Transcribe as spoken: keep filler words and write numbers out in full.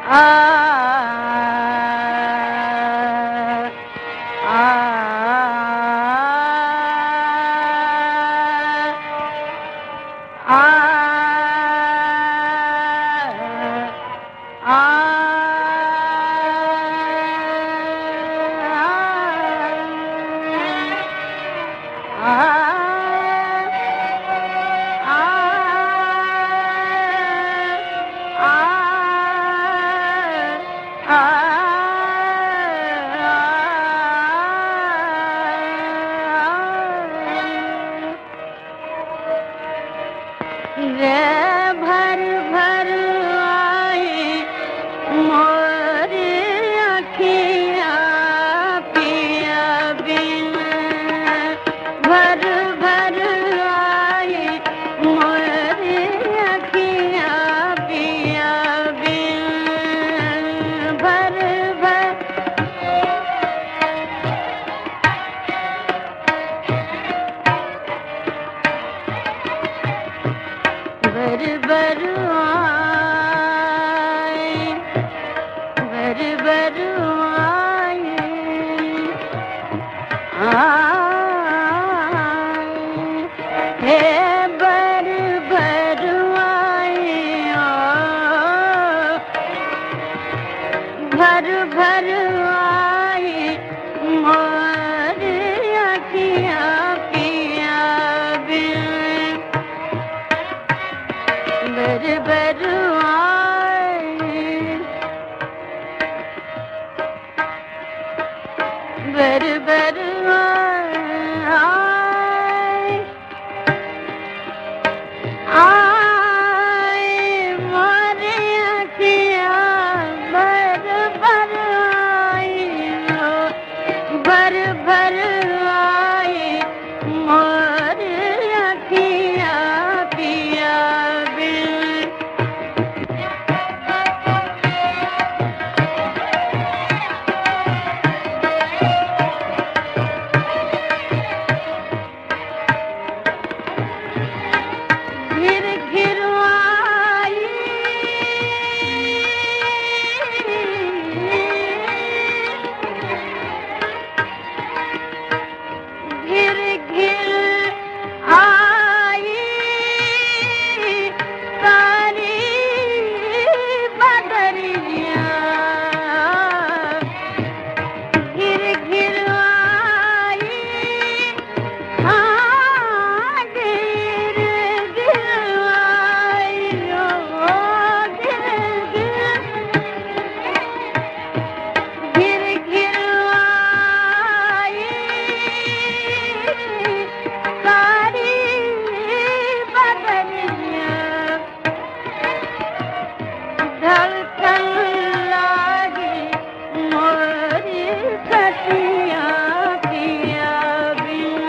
आ आ रे भर भर आई मोरी अखियाँ पिया बिन भर भर आई मोरी अखियाँ पिया बिन भर भर बर बर आई बर बर आई आई हे बर बर आई ओ भर भर आई मोर अखियाँ पिया बिन बर बर आई बर बर